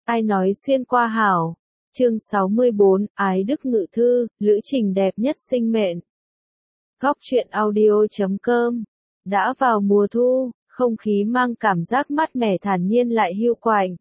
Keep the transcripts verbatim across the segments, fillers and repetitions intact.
Ai nói xuyên qua hảo. Chương sáu mươi bốn, Ái Đức Ngự Thư, lữ trình đẹp nhất sinh mệnh. Góc truyện audio chấm com. Đã vào mùa thu, không khí mang cảm giác mát mẻ thản nhiên lại hiu quạnh.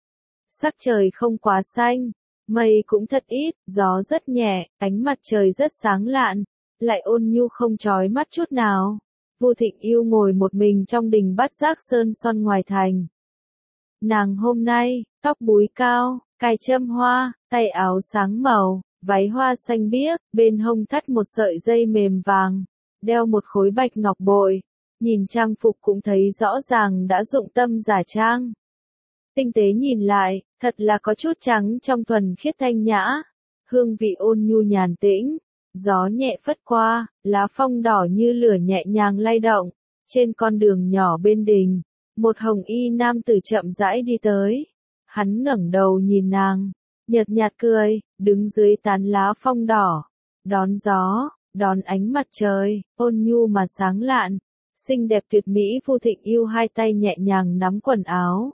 Sắc trời không quá xanh, mây cũng thật ít, gió rất nhẹ, ánh mặt trời rất sáng lạn, lại ôn nhu không chói mắt chút nào. Vu Thịnh Yêu ngồi một mình trong đình Bát Giác Sơn Son ngoài thành. Nàng hôm nay, tóc búi cao, cài châm hoa, tay áo sáng màu, váy hoa xanh biếc, bên hông thắt một sợi dây mềm vàng, đeo một khối bạch ngọc bội, nhìn trang phục cũng thấy rõ ràng đã dụng tâm giả trang. Tinh tế nhìn lại, thật là có chút trắng trong thuần khiết thanh nhã, hương vị ôn nhu nhàn tĩnh, gió nhẹ phất qua, lá phong đỏ như lửa nhẹ nhàng lay động, trên con đường nhỏ bên đình. Một hồng y nam tử chậm rãi đi tới. Hắn ngẩng đầu nhìn nàng, nhợt nhạt cười, đứng dưới tán lá phong đỏ, đón gió, đón ánh mặt trời, ôn nhu mà sáng lạn, xinh đẹp tuyệt mỹ. Vu Thịnh Yêu hai tay nhẹ nhàng nắm quần áo.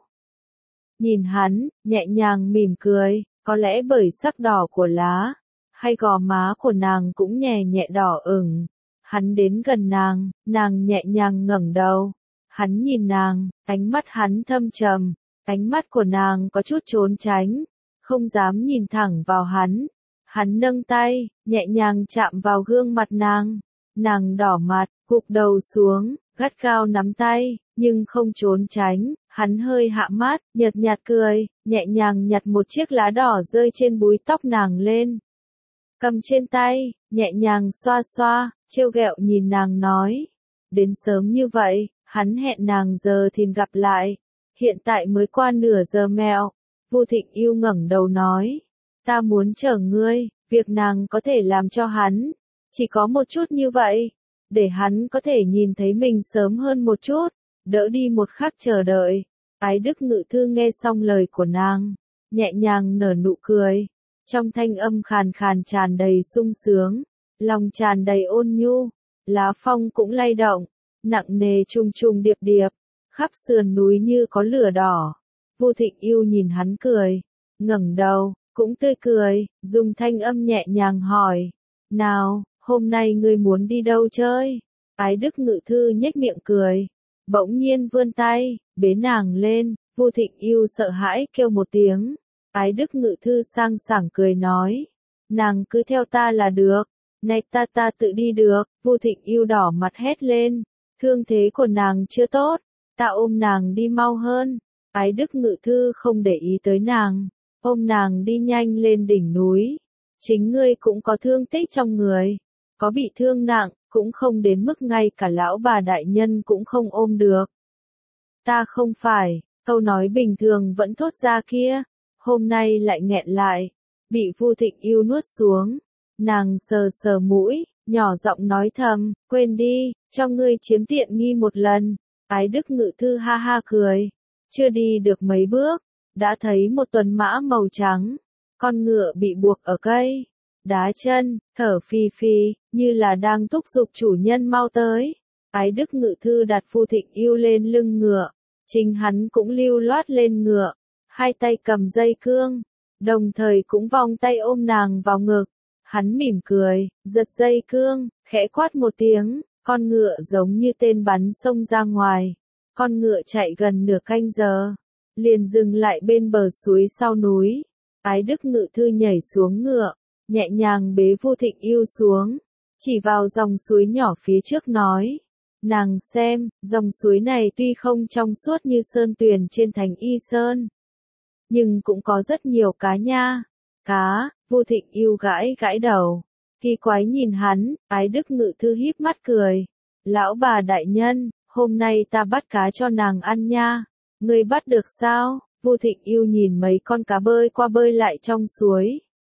Nhìn hắn, nhẹ nhàng mỉm cười, có lẽ bởi sắc đỏ của lá, hay gò má của nàng cũng nhẹ nhẹ đỏ ửng. Hắn đến gần nàng, nàng nhẹ nhàng ngẩng đầu. Hắn nhìn nàng, ánh mắt hắn thâm trầm, ánh mắt của nàng có chút trốn tránh, không dám nhìn thẳng vào hắn. Hắn nâng tay, nhẹ nhàng chạm vào gương mặt nàng. Nàng đỏ mặt, gục đầu xuống, gắt gao nắm tay, nhưng không trốn tránh. Hắn hơi hạ mắt, nhợt nhạt cười, nhẹ nhàng nhặt một chiếc lá đỏ rơi trên búi tóc nàng lên. Cầm trên tay, nhẹ nhàng xoa xoa, trêu ghẹo nhìn nàng nói. Đến sớm như vậy. Hắn hẹn nàng giờ thìn gặp lại, hiện tại mới qua nửa giờ mẹo. Vu Thịnh Yêu ngẩng đầu nói, ta muốn chờ ngươi. Việc nàng có thể làm cho hắn, chỉ có một chút như vậy, để hắn có thể nhìn thấy mình sớm hơn một chút, đỡ đi một khắc chờ đợi. Ái Đức Ngự Thư nghe xong lời của nàng, nhẹ nhàng nở nụ cười, trong thanh âm khàn khàn tràn đầy sung sướng, lòng tràn đầy ôn nhu, lá phong cũng lay động. Nặng nề trùng trùng điệp điệp, khắp sườn núi như có lửa đỏ. Vu Thịnh Yêu nhìn hắn cười, ngẩng đầu, cũng tươi cười, dùng thanh âm nhẹ nhàng hỏi, nào, hôm nay ngươi muốn đi đâu chơi? Ái Đức Ngự Thư nhếch miệng cười, bỗng nhiên vươn tay, bế nàng lên. Vu Thịnh Yêu sợ hãi kêu một tiếng. Ái Đức Ngự Thư sang sảng cười nói, nàng cứ theo ta là được, này ta ta tự đi được. Vu Thịnh Yêu đỏ mặt hét lên. Thương thế của nàng chưa tốt, ta ôm nàng đi mau hơn. Ái Đức Ngự Thư không để ý tới nàng, ôm nàng đi nhanh lên đỉnh núi. Chính ngươi cũng có thương tích trong người, có bị thương nặng, cũng không đến mức ngay cả lão bà đại nhân cũng không ôm được. Ta không phải, câu nói bình thường vẫn thốt ra kia, hôm nay lại nghẹn lại, bị Vu Thịnh Yêu nuốt xuống. Nàng sờ sờ mũi, nhỏ giọng nói thầm, quên đi, cho ngươi chiếm tiện nghi một lần. Ái Đức Ngự Thư ha ha cười, chưa đi được mấy bước, đã thấy một tuần mã màu trắng, con ngựa bị buộc ở cây, đá chân, thở phì phì, như là đang thúc giục chủ nhân mau tới. Ái Đức Ngự Thư đặt Vu Thịnh Yêu lên lưng ngựa, chính hắn cũng lưu loát lên ngựa, hai tay cầm dây cương, đồng thời cũng vòng tay ôm nàng vào ngực. Hắn mỉm cười, giật dây cương, khẽ quát một tiếng, con ngựa giống như tên bắn xông ra ngoài. Con ngựa chạy gần nửa canh giờ, liền dừng lại bên bờ suối sau núi. Ái Đức Ngự Thư nhảy xuống ngựa, nhẹ nhàng bế Vu Thịnh Yêu xuống, chỉ vào dòng suối nhỏ phía trước nói, nàng xem, dòng suối này tuy không trong suốt như sơn tuyền trên thành Y Sơn, nhưng cũng có rất nhiều cá nha. Cá. Vu Thịnh Yêu gãi gãi đầu, kỳ quái nhìn hắn. Ái Đức Ngự Thư híp mắt cười, lão bà đại nhân, hôm nay ta bắt cá cho nàng ăn nha. Ngươi bắt được sao? Vu Thịnh Yêu nhìn mấy con cá bơi qua bơi lại trong suối,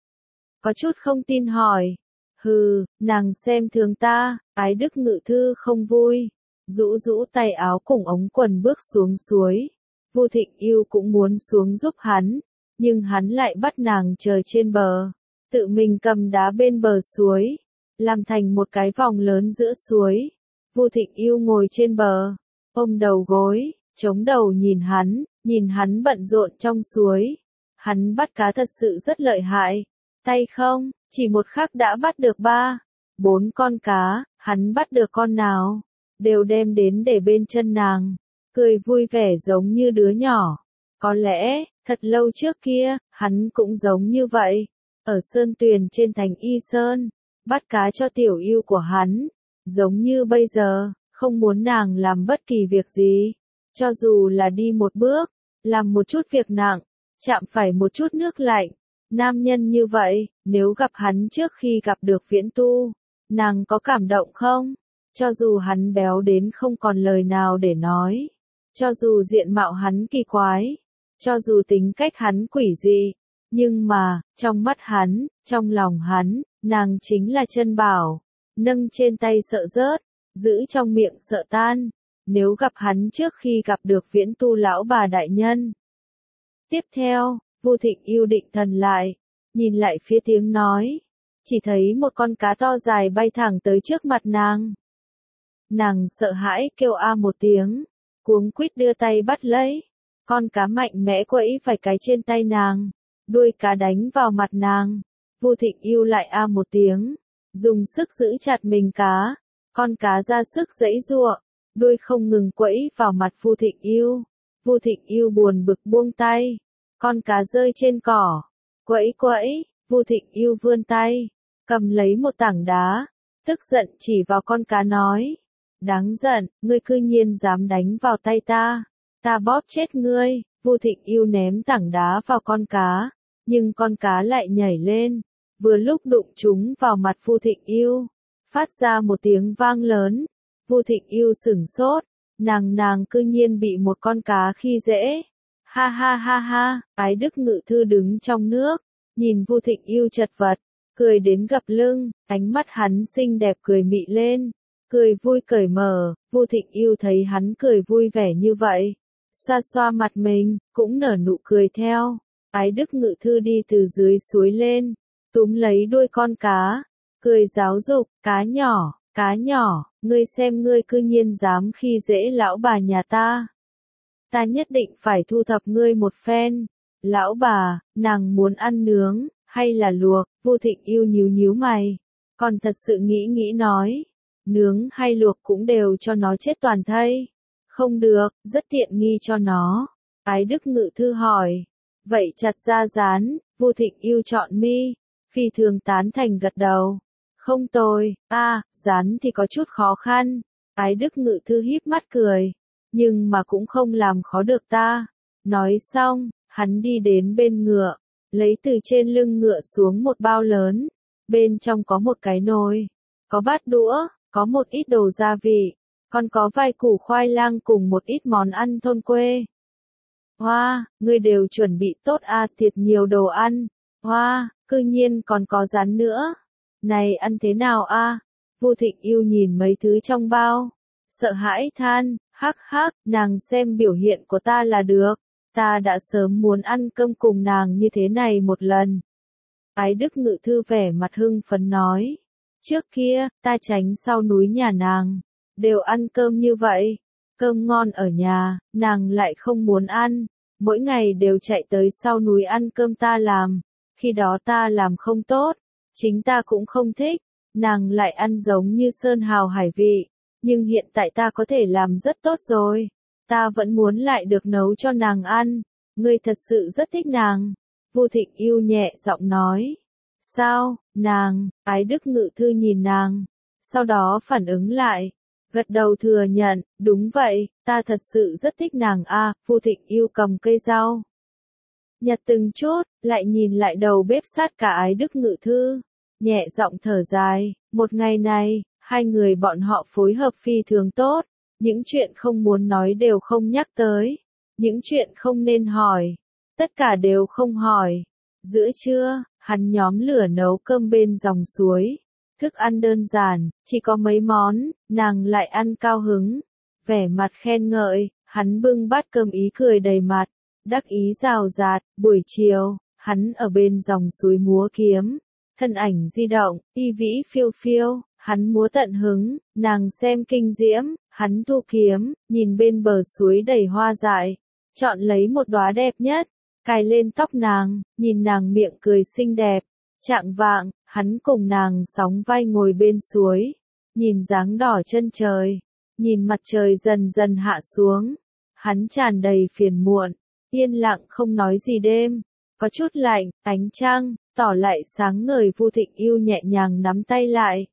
có chút không tin hỏi, hừ, nàng xem thường ta. Ái Đức Ngự Thư không vui, rũ rũ tay áo cùng ống quần bước xuống suối. Vu Thịnh Yêu cũng muốn xuống giúp hắn, nhưng hắn lại bắt nàng chờ trên bờ, tự mình cầm đá bên bờ suối, làm thành một cái vòng lớn giữa suối. Vu Thịnh Yêu ngồi trên bờ, ôm đầu gối, chống đầu nhìn hắn, nhìn hắn bận rộn trong suối, hắn bắt cá thật sự rất lợi hại. Tay không, chỉ một khắc đã bắt được ba, bốn con cá, hắn bắt được con nào, đều đem đến để bên chân nàng, cười vui vẻ giống như đứa nhỏ. Có lẽ, thật lâu trước kia, hắn cũng giống như vậy, ở sơn tuyền trên thành Y Sơn, bắt cá cho tiểu yêu của hắn, giống như bây giờ, không muốn nàng làm bất kỳ việc gì, cho dù là đi một bước, làm một chút việc nặng, chạm phải một chút nước lạnh. Nam nhân như vậy, nếu gặp hắn trước khi gặp được Viễn Tu, nàng có cảm động không? Cho dù hắn béo đến không còn lời nào để nói, cho dù diện mạo hắn kỳ quái, cho dù tính cách hắn quỷ dị, nhưng mà, trong mắt hắn, trong lòng hắn, nàng chính là chân bảo, nâng trên tay sợ rớt, giữ trong miệng sợ tan. Nếu gặp hắn trước khi gặp được Viễn Tu lão bà đại nhân. Tiếp theo, Vu Thịnh yêu định thần lại, nhìn lại phía tiếng nói, chỉ thấy một con cá to dài bay thẳng tới trước mặt nàng. Nàng sợ hãi kêu a một tiếng, cuống quýt đưa tay bắt lấy, con cá mạnh mẽ quẫy vài cái trên tay nàng, đuôi cá đánh vào mặt nàng. Vu Thịnh yêu lại a một tiếng, dùng sức giữ chặt mình cá, con cá ra sức giãy giụa, đuôi không ngừng quẫy vào mặt Vu Thịnh yêu. Vu Thịnh yêu buồn bực buông tay, con cá rơi trên cỏ, quẫy quẫy. Vu Thịnh yêu vươn tay, cầm lấy một tảng đá, tức giận chỉ vào con cá nói, đáng giận, ngươi cư nhiên dám đánh vào tay ta, ta bóp chết ngươi. Vu Thịnh yêu ném tảng đá vào con cá, nhưng con cá lại nhảy lên, vừa lúc đụng chúng vào mặt Vu Thịnh yêu, phát ra một tiếng vang lớn. Vu Thịnh yêu sửng sốt, nàng nàng cư nhiên bị một con cá khi dễ. Ha ha ha ha, Ái Đức Ngự Thư đứng trong nước, nhìn Vu Thịnh yêu chật vật, cười đến gập lưng, ánh mắt hắn xinh đẹp cười mị lên, cười vui cởi mở. Vu Thịnh yêu thấy hắn cười vui vẻ như vậy, xoa xoa mặt mình, cũng nở nụ cười theo. Ái Đức Ngự Thư đi từ dưới suối lên, túm lấy đuôi con cá, cười giáo dục, cá nhỏ, cá nhỏ, ngươi xem ngươi cư nhiên dám khi dễ lão bà nhà ta. Ta nhất định phải thu thập ngươi một phen. Lão bà, nàng muốn ăn nướng, hay là luộc? Vu Thịnh yêu nhíu nhíu mày, còn thật sự nghĩ nghĩ nói, nướng hay luộc cũng đều cho nó chết toàn thây. Không được, rất tiện nghi cho nó. Ái Đức Ngự Thư hỏi, vậy chặt ra rán. Vu Thịnh yêu chọn mi, phi thường tán thành gật đầu. Không tồi, a, à, rán thì có chút khó khăn. Ái Đức Ngự Thư híp mắt cười, nhưng mà cũng không làm khó được ta. Nói xong, hắn đi đến bên ngựa, lấy từ trên lưng ngựa xuống một bao lớn, bên trong có một cái nồi, có bát đũa, có một ít đồ gia vị, còn có vài củ khoai lang cùng một ít món ăn thôn quê. Hoa, ngươi đều chuẩn bị tốt à, thiệt nhiều đồ ăn. Hoa, cư nhiên còn có rán nữa. Này ăn thế nào a? À? Vu Thịnh yêu nhìn mấy thứ trong bao, sợ hãi than, hắc hắc, nàng xem biểu hiện của ta là được, ta đã sớm muốn ăn cơm cùng nàng như thế này một lần. Ái Đức Ngự Thư vẻ mặt hưng phấn nói, trước kia, ta tránh sau núi nhà nàng, đều ăn cơm như vậy, cơm ngon ở nhà, nàng lại không muốn ăn, mỗi ngày đều chạy tới sau núi ăn cơm ta làm, khi đó ta làm không tốt, chính ta cũng không thích, nàng lại ăn giống như sơn hào hải vị, nhưng hiện tại ta có thể làm rất tốt rồi, ta vẫn muốn lại được nấu cho nàng ăn, ngươi thật sự rất thích nàng. Vu Thịnh yêu nhẹ giọng nói, sao, nàng? Ái Đức Ngự Thư nhìn nàng, sau đó phản ứng lại, gật đầu thừa nhận, đúng vậy, ta thật sự rất thích nàng a. À. Vu Thịnh yêu cầm cây rau, nhặt từng chút, lại nhìn lại đầu bếp sát cả Ái Đức Ngự Thư, nhẹ giọng thở dài, một ngày này, hai người bọn họ phối hợp phi thường tốt, những chuyện không muốn nói đều không nhắc tới, những chuyện không nên hỏi, tất cả đều không hỏi. Giữa trưa, hắn nhóm lửa nấu cơm bên dòng suối, thức ăn đơn giản, chỉ có mấy món, nàng lại ăn cao hứng, vẻ mặt khen ngợi, hắn bưng bát cơm ý cười đầy mặt, đắc ý rào rạt. Buổi chiều, hắn ở bên dòng suối múa kiếm, thân ảnh di động, y vĩ phiêu phiêu, hắn múa tận hứng, nàng xem kinh diễm, hắn thu kiếm, nhìn bên bờ suối đầy hoa dại, chọn lấy một đóa đẹp nhất, cài lên tóc nàng, nhìn nàng miệng cười xinh đẹp. Chạng vạng, hắn cùng nàng sóng vai ngồi bên suối, nhìn dáng đỏ chân trời, nhìn mặt trời dần dần hạ xuống. Hắn tràn đầy phiền muộn, yên lặng không nói gì đêm, có chút lạnh, ánh trăng, tỏ lại sáng ngời. Vu Thịnh Yêu nhẹ nhàng nắm tay lại,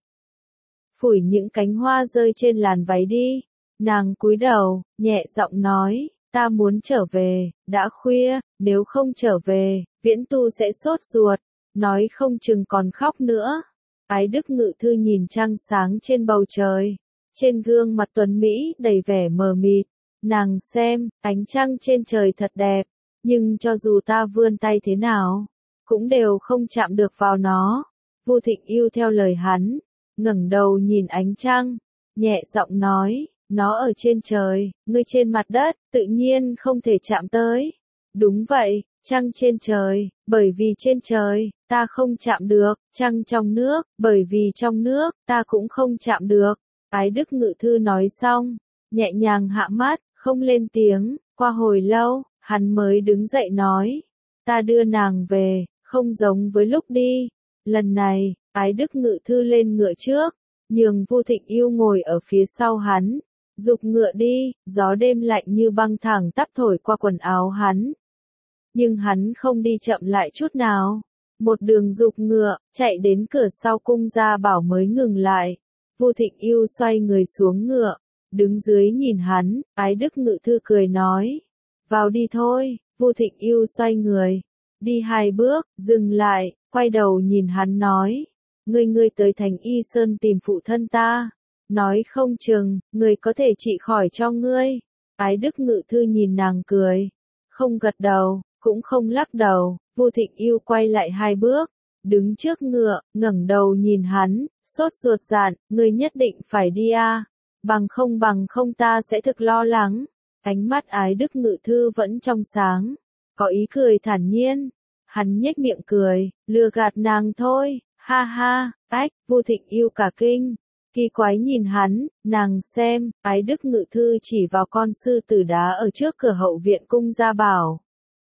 phủi những cánh hoa rơi trên làn váy đi. Nàng cúi đầu, nhẹ giọng nói, ta muốn trở về, đã khuya, nếu không trở về, Viễn Tu sẽ sốt ruột, nói không chừng còn khóc nữa. Ái Đức Ngự Thư nhìn trăng sáng trên bầu trời, trên gương mặt tuấn Mỹ đầy vẻ mờ mịt. Nàng xem, ánh trăng trên trời thật đẹp, nhưng cho dù ta vươn tay thế nào, cũng đều không chạm được vào nó. Vu Thịnh Yêu theo lời hắn, ngẩng đầu nhìn ánh trăng, nhẹ giọng nói, nó ở trên trời, ngươi trên mặt đất, tự nhiên không thể chạm tới. Đúng vậy, trăng trên trời, bởi vì trên trời, ta không chạm được, trăng trong nước, bởi vì trong nước, ta cũng không chạm được. Ái Đức Ngự Thư nói xong, nhẹ nhàng hạ mắt, không lên tiếng. Qua hồi lâu, hắn mới đứng dậy nói, ta đưa nàng về, không giống với lúc đi. Lần này, Ái Đức Ngự Thư lên ngựa trước, nhường Vu Thịnh Yêu ngồi ở phía sau hắn, giục ngựa đi. Gió đêm lạnh như băng thẳng tắp thổi qua quần áo hắn, nhưng hắn không đi chậm lại chút nào. Một đường giục ngựa, chạy đến cửa sau cung gia bảo mới ngừng lại. Vu Thịnh Yêu xoay người xuống ngựa, đứng dưới nhìn hắn. Ái Đức Ngự Thư cười nói, vào đi thôi. Vu Thịnh Yêu xoay người, đi hai bước, dừng lại, quay đầu nhìn hắn nói, ngươi ngươi tới Thành Y Sơn tìm phụ thân ta, nói không chừng, người có thể trị khỏi cho ngươi. Ái Đức Ngự Thư nhìn nàng cười, không gật đầu, cũng không lắc đầu. Vu Thịnh Yêu quay lại hai bước, đứng trước ngựa, ngẩng đầu nhìn hắn, sốt ruột dạn, ngươi nhất định phải đi à, bằng không bằng không ta sẽ thực lo lắng. Ánh mắt Ái Đức Ngự Thư vẫn trong sáng, có ý cười thản nhiên. Hắn nhếch miệng cười, lừa gạt nàng thôi, ha ha. Ách, Vu Thịnh Yêu cả kinh, kỳ quái nhìn hắn. Nàng xem, Ái Đức Ngự Thư chỉ vào con sư tử đá ở trước cửa hậu viện cung gia bảo.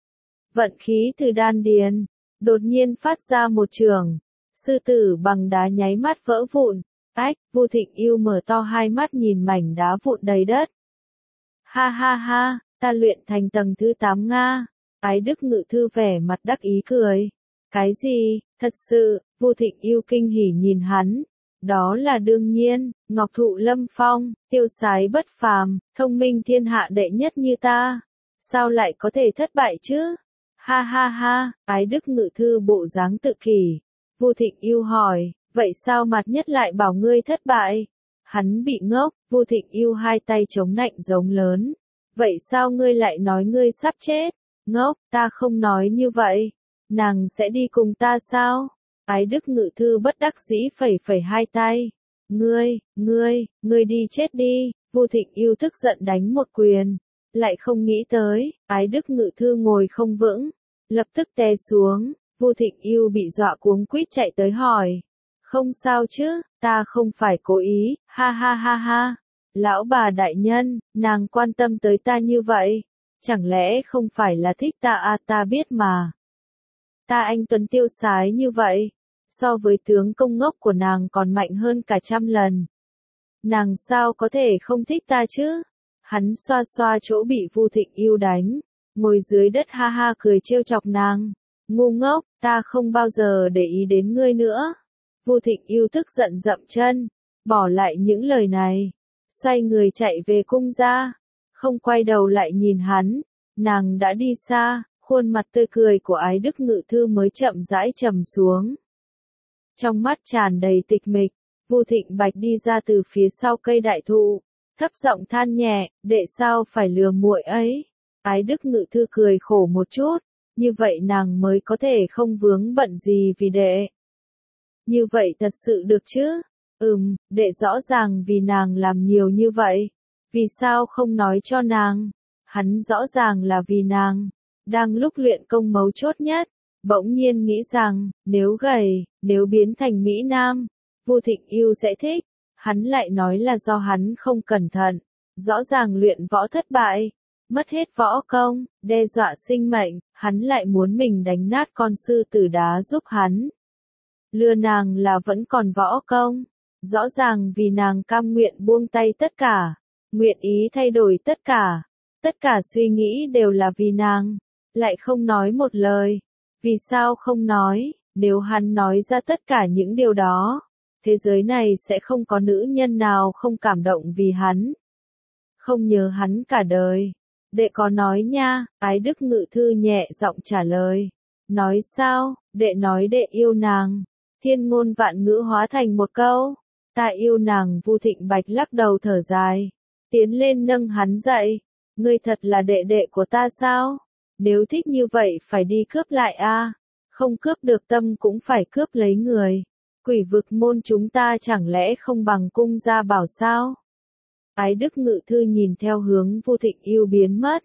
Vận khí từ đan điền, đột nhiên phát ra một trường, sư tử bằng đá nháy mắt vỡ vụn. Ách, Vu Thịnh Yêu mở to hai mắt nhìn mảnh đá vụn đầy đất. Ha ha ha, ta luyện thành tầng thứ tám Nga. Ái Đức Ngự Thư vẻ mặt đắc ý cười. Cái gì, thật sự? Vu Thịnh Yêu kinh hỉ nhìn hắn. Đó là đương nhiên, ngọc thụ lâm phong, tiêu sái bất phàm, thông minh thiên hạ đệ nhất như ta, sao lại có thể thất bại chứ? Ha ha ha. Ái Đức Ngự Thư bộ dáng tự kỷ. Vu Thịnh Yêu hỏi, vậy sao Mạt Nhất lại bảo ngươi thất bại? Hắn bị ngốc. Vu Thịnh Yêu hai tay chống nạnh giống lớn. Vậy sao ngươi lại nói ngươi sắp chết? Ngốc, ta không nói như vậy. Nàng sẽ đi cùng ta sao? Ái Đức Ngự Thư bất đắc dĩ phẩy phẩy hai tay. Ngươi, ngươi, ngươi đi chết đi. Vu Thịnh Yêu tức giận đánh một quyền. Lại không nghĩ tới, Ái Đức Ngự Thư ngồi không vững, lập tức té xuống. Vu Thịnh Yêu bị dọa cuống quýt chạy tới hỏi, không sao chứ, ta không phải cố ý, ha ha ha ha. Lão bà đại nhân, nàng quan tâm tới ta như vậy, chẳng lẽ không phải là thích ta à? Ta biết mà. Ta anh tuấn tiêu sái như vậy, so với tướng công ngốc của nàng còn mạnh hơn cả trăm lần. Nàng sao có thể không thích ta chứ? Hắn xoa xoa chỗ bị Vu Thịnh Yêu đánh, ngồi dưới đất ha ha cười trêu chọc nàng. Ngu ngốc, ta không bao giờ để ý đến ngươi nữa. Vu Thịnh Yêu tức giận dậm chân, bỏ lại những lời này, xoay người chạy về cung gia, không quay đầu lại nhìn hắn. Nàng đã đi xa, khuôn mặt tươi cười của Ái Đức Ngự Thư mới chậm rãi trầm xuống. Trong mắt tràn đầy tịch mịch, Vu Thịnh Bạch đi ra từ phía sau cây đại thụ, thấp giọng than nhẹ, đệ sao phải lừa muội ấy. Ái Đức Ngự Thư cười khổ một chút, như vậy nàng mới có thể không vướng bận gì vì đệ. Như vậy thật sự được chứ? Ừm, đệ rõ ràng vì nàng làm nhiều như vậy. Vì sao không nói cho nàng? Hắn rõ ràng là vì nàng. Đang lúc luyện công mấu chốt nhất, bỗng nhiên nghĩ rằng, nếu gầy, nếu biến thành Mỹ Nam, Vu Thịnh Yêu sẽ thích. Hắn lại nói là do hắn không cẩn thận, rõ ràng luyện võ thất bại. mất hết võ công, đe dọa sinh mệnh, hắn lại muốn mình đánh nát con sư tử đá giúp hắn. Lừa nàng là vẫn còn võ công, rõ ràng vì nàng cam nguyện buông tay tất cả, nguyện ý thay đổi tất cả, tất cả suy nghĩ đều là vì nàng, lại không nói một lời. Vì sao không nói, nếu hắn nói ra tất cả những điều đó, thế giới này sẽ không có nữ nhân nào không cảm động vì hắn. Không nhớ hắn cả đời. Đệ có nói nha, Ái Đức Ngự Thư nhẹ giọng trả lời. Nói sao, đệ nói đệ yêu nàng. Thiên ngôn vạn ngữ hóa thành một câu. Ta yêu nàng. Vu Thịnh Bạch lắc đầu thở dài. Tiến lên nâng hắn dậy. Ngươi thật là đệ đệ của ta sao? Nếu thích như vậy phải đi cướp lại a. Không cướp được tâm cũng phải cướp lấy người. Quỷ vực môn chúng ta chẳng lẽ không bằng cung gia bảo sao? Ái Đức Ngự Thư nhìn theo hướng Vu Thịnh Yêu biến mất.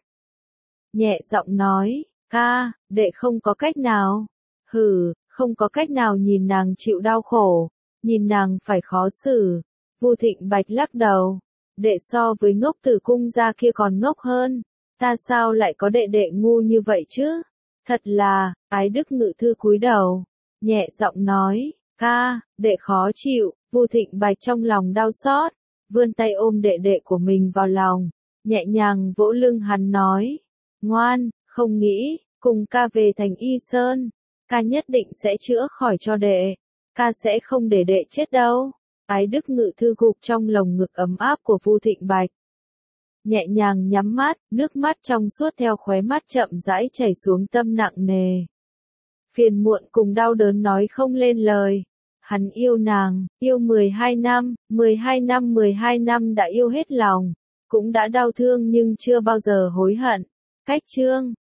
Nhẹ giọng nói, ca, đệ không có cách nào. Hừ, không có cách nào nhìn nàng chịu đau khổ, nhìn nàng phải khó xử. Vu Thịnh Bạch lắc đầu, đệ so với ngốc tử cung gia kia còn ngốc hơn. Ta sao lại có đệ đệ ngu như vậy chứ? Thật là, Ái Đức Ngự Thư cúi đầu, nhẹ giọng nói, ca, đệ khó chịu. Vu Thịnh Bạch trong lòng đau xót, vươn tay ôm đệ đệ của mình vào lòng, nhẹ nhàng vỗ lưng hắn nói, ngoan, không nghĩ, cùng ca về thành Y Sơn, ca nhất định sẽ chữa khỏi cho đệ, ca sẽ không để đệ chết đâu. Ái Đức Ngự Thư gục trong lồng ngực ấm áp của Vu Thịnh Bạch. Nhẹ nhàng nhắm mắt, nước mắt trong suốt theo khóe mắt chậm rãi chảy xuống tâm nặng nề. Phiền muộn cùng đau đớn nói không lên lời. Hắn yêu nàng, yêu mười hai năm, mười hai năm mười hai năm đã yêu hết lòng, cũng đã đau thương nhưng chưa bao giờ hối hận. Cách chương